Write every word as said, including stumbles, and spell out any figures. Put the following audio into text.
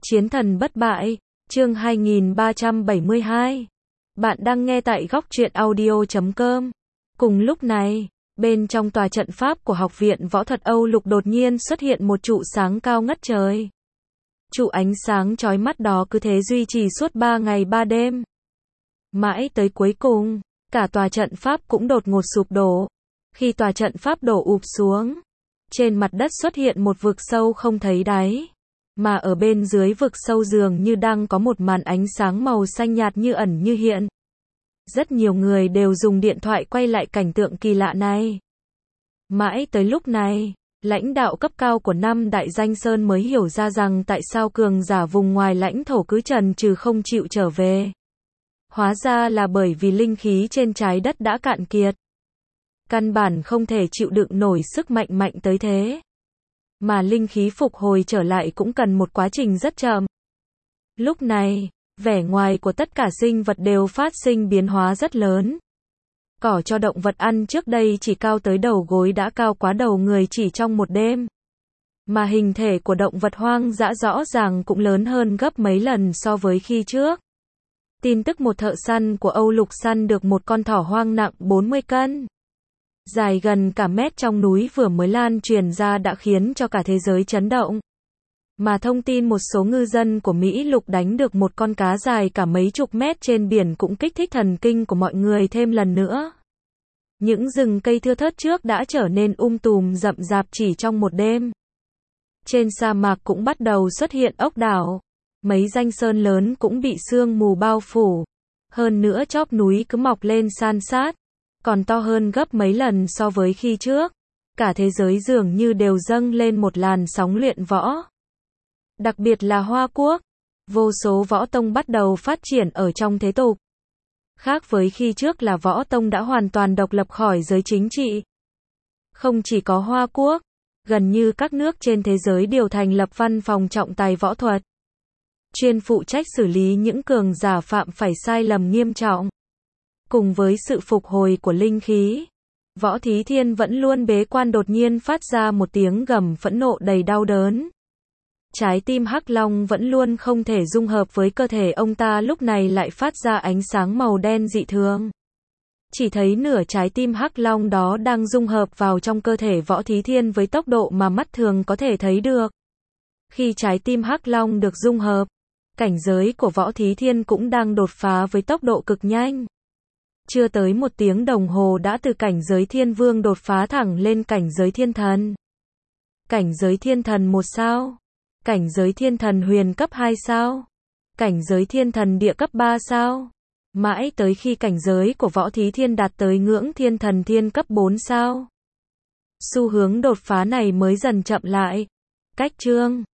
Chiến thần bất bại, chương hai nghìn ba trăm bảy mươi hai. Bạn đang nghe tại góc truyện audio chấm com. Cùng lúc này, bên trong tòa trận pháp của Học viện Võ thuật Âu Lục đột nhiên xuất hiện một trụ sáng cao ngất trời. Trụ ánh sáng chói mắt đó cứ thế duy trì suốt ba ngày ba đêm. Mãi tới cuối cùng, cả tòa trận pháp cũng đột ngột sụp đổ. Khi tòa trận pháp đổ ụp xuống, trên mặt đất xuất hiện một vực sâu không thấy đáy. Mà ở bên dưới vực sâu dường như đang có một màn ánh sáng màu xanh nhạt như ẩn như hiện. Rất nhiều người đều dùng điện thoại quay lại cảnh tượng kỳ lạ này. Mãi tới lúc này, lãnh đạo cấp cao của năm đại danh sơn mới hiểu ra rằng tại sao cường giả vùng ngoài lãnh thổ cứ chần chừ không chịu trở về. Hóa ra là bởi vì linh khí trên trái đất đã cạn kiệt. Căn bản không thể chịu đựng nổi sức mạnh mạnh tới thế. Mà linh khí phục hồi trở lại cũng cần một quá trình rất chậm. Lúc này, vẻ ngoài của tất cả sinh vật đều phát sinh biến hóa rất lớn. Cỏ cho động vật ăn trước đây chỉ cao tới đầu gối đã cao quá đầu người chỉ trong một đêm. Mà hình thể của động vật hoang dã rõ ràng cũng lớn hơn gấp mấy lần so với khi trước. Tin tức một thợ săn của Âu Lục săn được một con thỏ hoang nặng bốn mươi cân. Dài gần cả mét trong núi vừa mới lan truyền ra đã khiến cho cả thế giới chấn động. Mà thông tin một số ngư dân của Mỹ Lục đánh được một con cá dài cả mấy chục mét trên biển cũng kích thích thần kinh của mọi người thêm lần nữa. Những rừng cây thưa thớt trước đã trở nên um tùm rậm rạp chỉ trong một đêm. Trên sa mạc cũng bắt đầu xuất hiện ốc đảo. Mấy danh sơn lớn cũng bị sương mù bao phủ. Hơn nữa chóp núi cứ mọc lên san sát. Còn to hơn gấp mấy lần so với khi trước. Cả thế giới dường như đều dâng lên một làn sóng luyện võ. Đặc biệt là Hoa Quốc. Vô số võ tông bắt đầu phát triển ở trong thế tục. Khác với khi trước là võ tông đã hoàn toàn độc lập khỏi giới chính trị. Không chỉ có Hoa Quốc, gần như các nước trên thế giới đều thành lập văn phòng trọng tài võ thuật. Chuyên phụ trách xử lý những cường giả phạm phải sai lầm nghiêm trọng. Cùng với sự phục hồi của linh khí, Võ Thí Thiên vẫn luôn bế quan đột nhiên phát ra một tiếng gầm phẫn nộ đầy đau đớn. Trái tim Hắc Long vẫn luôn không thể dung hợp với cơ thể ông ta lúc này lại phát ra ánh sáng màu đen dị thường. Chỉ thấy nửa trái tim Hắc Long đó đang dung hợp vào trong cơ thể Võ Thí Thiên với tốc độ mà mắt thường có thể thấy được. Khi trái tim Hắc Long được dung hợp, cảnh giới của Võ Thí Thiên cũng đang đột phá với tốc độ cực nhanh. Chưa tới một tiếng đồng hồ đã từ cảnh giới thiên vương đột phá thẳng lên cảnh giới thiên thần. Cảnh giới thiên thần một sao. Cảnh giới thiên thần huyền cấp hai sao. Cảnh giới thiên thần địa cấp ba sao. Mãi tới khi cảnh giới của Võ Thí Thiên đạt tới ngưỡng thiên thần thiên cấp bốn sao. Xu hướng đột phá này mới dần chậm lại. Cách chương